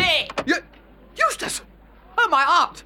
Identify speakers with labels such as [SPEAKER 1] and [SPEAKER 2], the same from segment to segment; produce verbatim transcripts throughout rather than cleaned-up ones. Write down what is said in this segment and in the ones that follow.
[SPEAKER 1] Bertie!
[SPEAKER 2] You, Eustace! Oh, my aunt!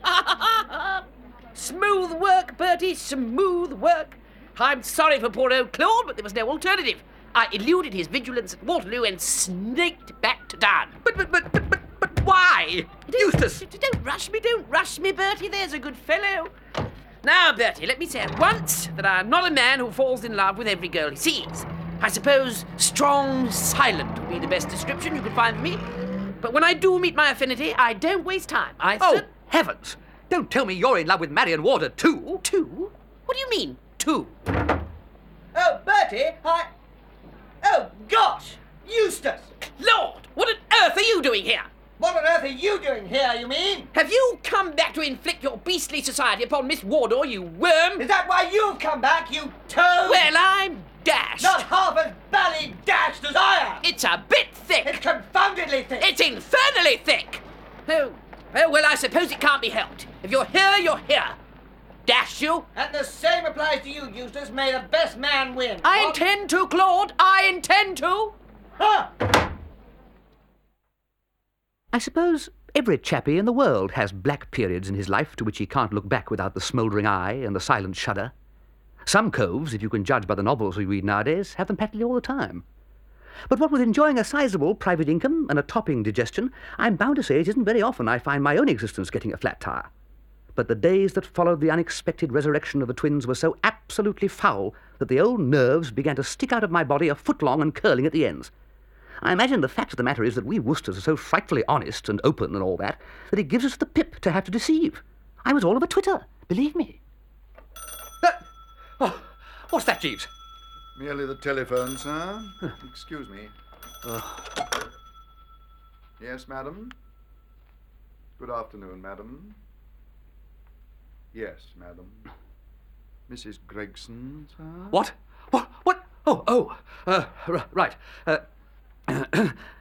[SPEAKER 1] Smooth work, Bertie, smooth work. I'm sorry for poor old Claude, but there was no alternative. I eluded his vigilance at Waterloo and snaked back to town.
[SPEAKER 2] But, but, but, but, but, but why? Eustace!
[SPEAKER 1] Don't, don't rush me, don't rush me, Bertie, there's a good fellow. Now, Bertie, let me say at once that I'm not a man who falls in love with every girl he sees. I suppose strong, silent would be the best description you could find for me. But when I do meet my affinity, I don't waste time. I
[SPEAKER 2] Oh,
[SPEAKER 1] cer-
[SPEAKER 2] heavens! Don't tell me you're in love with Marion Warder, too.
[SPEAKER 1] Two? What do you mean, two?
[SPEAKER 3] Oh, Bertie, I... Oh, gosh! Eustace!
[SPEAKER 1] Lord, what on earth are you doing here?
[SPEAKER 3] What on earth are you doing here, you mean?
[SPEAKER 1] Have you come back to inflict your beastly society upon Miss Wardour, you worm?
[SPEAKER 3] Is that why you've come back, you toad?
[SPEAKER 1] Well, I'm dashed.
[SPEAKER 3] Not half as bally dashed as I am!
[SPEAKER 1] It's a bit thick.
[SPEAKER 3] It's confoundedly thick!
[SPEAKER 1] It's infernally thick. Oh, oh, well, I suppose it can't be helped. If you're here, you're here. Dash you.
[SPEAKER 3] And the same applies to you, Eustace. May the best man win.
[SPEAKER 1] I
[SPEAKER 3] What?
[SPEAKER 1] intend to, Claude. I intend to.
[SPEAKER 3] Huh!
[SPEAKER 2] I suppose every chappie in the world has black periods in his life to which he can't look back without the smouldering eye and the silent shudder. Some coves, if you can judge by the novels we read nowadays, have them practically all the time. But what with enjoying a sizable private income and a topping digestion, I'm bound to say it isn't very often I find my own existence getting a flat tire. But the days that followed the unexpected resurrection of the twins were so absolutely foul that the old nerves began to stick out of my body a foot long and curling at the ends. I imagine the fact of the matter is that we Worcesters are so frightfully honest and open and all that, that it gives us the pip to have to deceive. I was all of a twitter, believe me. Uh, oh, what's that, Jeeves?
[SPEAKER 4] Merely the telephone, sir. Excuse me.
[SPEAKER 2] Oh.
[SPEAKER 4] Yes, madam? Good afternoon, madam. Yes, madam. Missus Gregson, sir?
[SPEAKER 2] What? What? What? Oh, oh, uh, r- right. Uh,